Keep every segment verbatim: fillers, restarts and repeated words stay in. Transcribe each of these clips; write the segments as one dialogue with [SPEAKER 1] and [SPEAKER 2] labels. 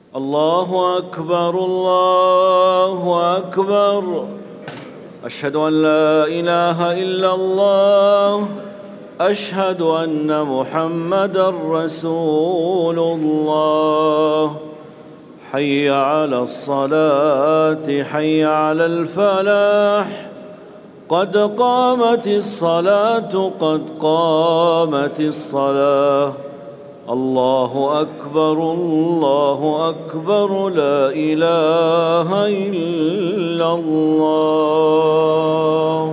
[SPEAKER 1] الله أكبر الله أكبر. أشهد أن لا إله إلا الله. أشهد أن محمدًا رسول الله. حي على الصلاة حي على الفلاح. قد قامت الصلاة قد قامت الصلاة. الله أكبر الله أكبر. لا إله إلا الله.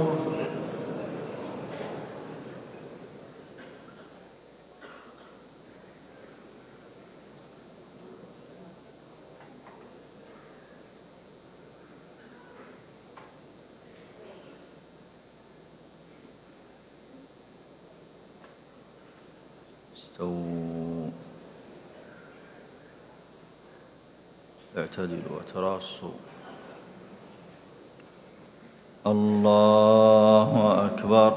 [SPEAKER 2] استووا اعتدلوا وتراصوا. الله أكبر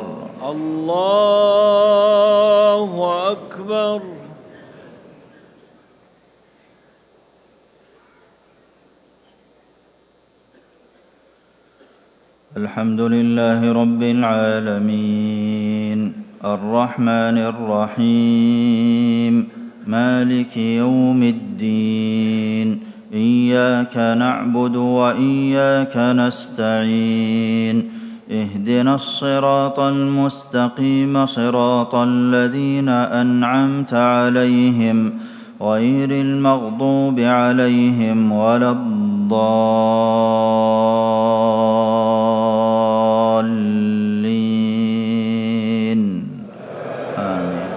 [SPEAKER 1] الله أكبر.
[SPEAKER 2] الحمد لله رب العالمين الرحمن الرحيم مالك يوم الدين إياك نعبد وإياك نستعين اهدنا الصراط المستقيم صراط الذين أنعمت عليهم غير المغضوب عليهم ولا الضالين آمين.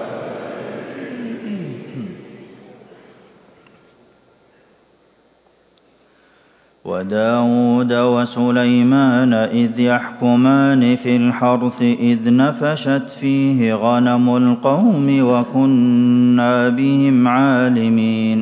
[SPEAKER 2] وداود وسليمان إذ يحكمان في الحرث إذ نفشت فيه غنم القوم وكنا بهم عالمين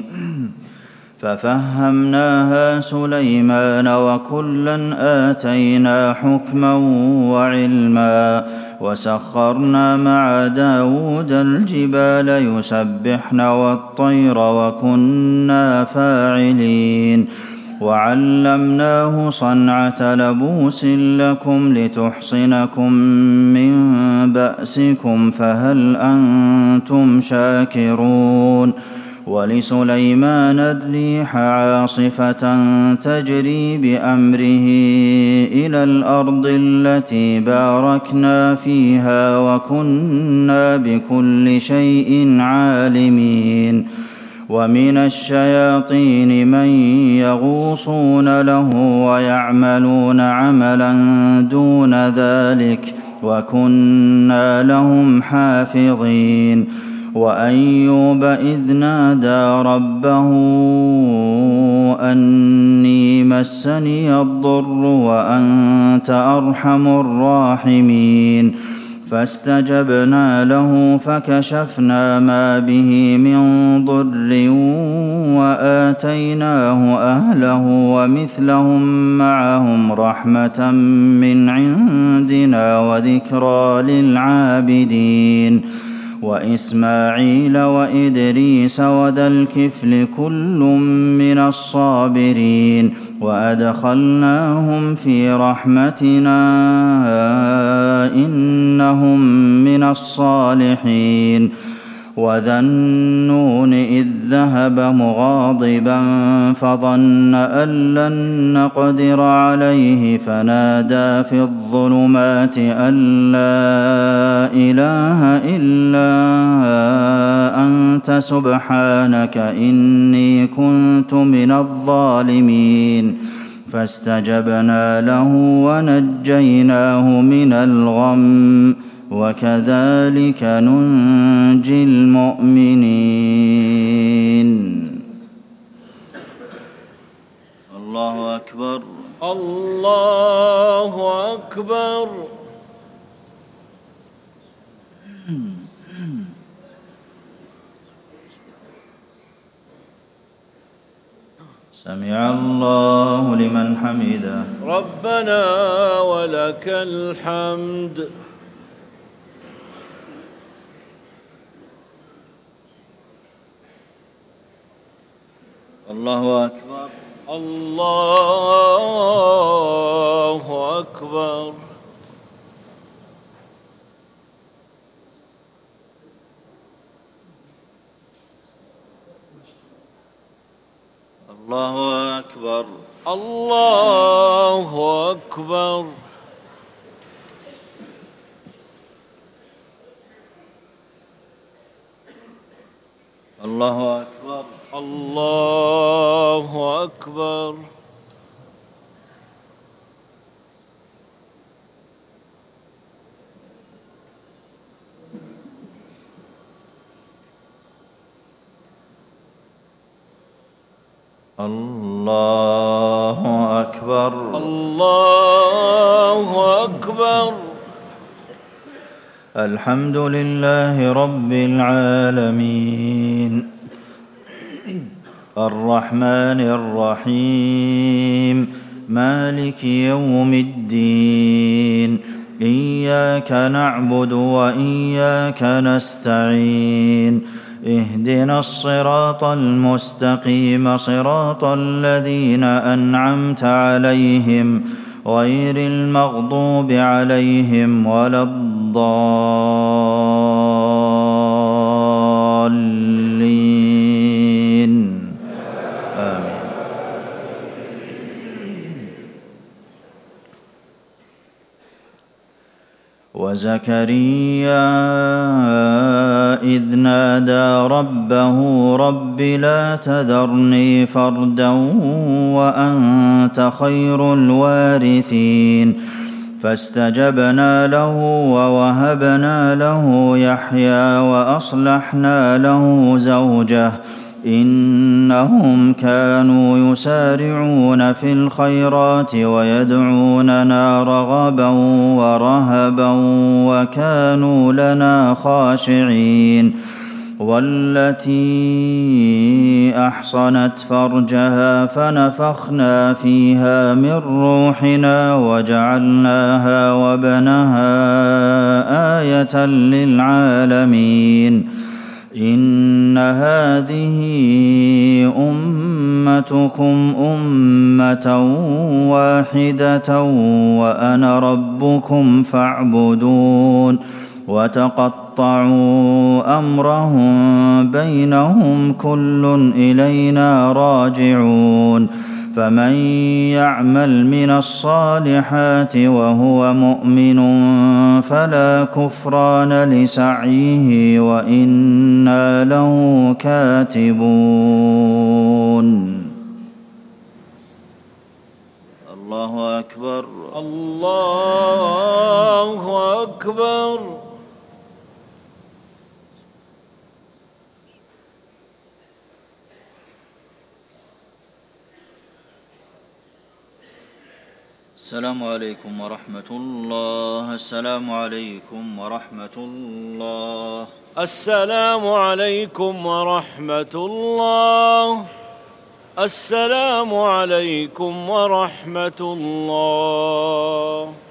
[SPEAKER 2] ففهمناها سليمان وكلا آتينا حكما وعلما وسخرنا مع داود الجبال يسبحن والطير وكنا فاعلين وعلمناه صنعة لبوس لكم لتحصنكم من بأسكم فهل أنتم شاكرون ولسليمان الريح عاصفة تجري بأمره إلى الأرض التي باركنا فيها وكنا بكل شيء عالمين ومن الشياطين من يغوصون له ويعملون عملا دون ذلك وكنا لهم حافظين وأيوب إذ نادى ربه أني مسني الضر وأنت أرحم الراحمين فاستجبنا له فكشفنا ما به من ضر وآتيناه أهله ومثلهم معهم رحمة من عندنا وذكرى للعابدين وإسماعيل وإدريس وذا الكفل كل من الصابرين وأدخلناهم في رحمتنا إنهم من الصالحين وذا النون إذ ذهب مغاضبا فظن أن لن نقدر عليه فنادى في الظلمات أن لا إله إلا أنت سبحانك إني كنت من الظالمين فاستجبنا له ونجيناه من الغم وكذلك ننجي المؤمنين. الله أكبر
[SPEAKER 1] الله أكبر.
[SPEAKER 2] سمع الله لمن حمده
[SPEAKER 1] ربنا ولك الحمد.
[SPEAKER 2] الله أكبر.
[SPEAKER 1] الله أكبر.
[SPEAKER 2] الله أكبر.
[SPEAKER 1] الله أكبر.
[SPEAKER 2] الله أكبر.
[SPEAKER 1] الله أكبر.
[SPEAKER 2] الله أكبر.
[SPEAKER 1] الله أكبر.
[SPEAKER 2] الحمد لله رب العالمين الرحمن الرحيم مالك يوم الدين إياك نعبد وإياك نستعين اهدنا الصراط المستقيم صراط الذين أنعمت عليهم غير المغضوب عليهم ولا الضالين آمين. وزكريا إذ نادى ربه رب لا تذرني فردا وأنت خير الوارثين فاستجبنا له ووهبنا له يحيى وأصلحنا له زوجه إنهم كانوا يسارعون في الخيرات ويدعوننا رغبا ورهبا وكانوا لنا خاشعين والتي أحصنت فرجها فنفخنا فيها من روحنا وجعلناها وابنها آية للعالمين إن هذه أمتكم أمة واحدة وأنا ربكم فاعبدون وتقطعوا أمرهم بينهم كل إلينا راجعون فمن يعمل من الصالحات وهو مؤمن فلا كفران لسعيه وإنا له كاتبون. الله أكبر.
[SPEAKER 1] الله أكبر.
[SPEAKER 2] السلام عليكم ورحمة الله. السلام عليكم ورحمة الله.
[SPEAKER 1] السلام عليكم ورحمة الله. السلام عليكم ورحمة الله.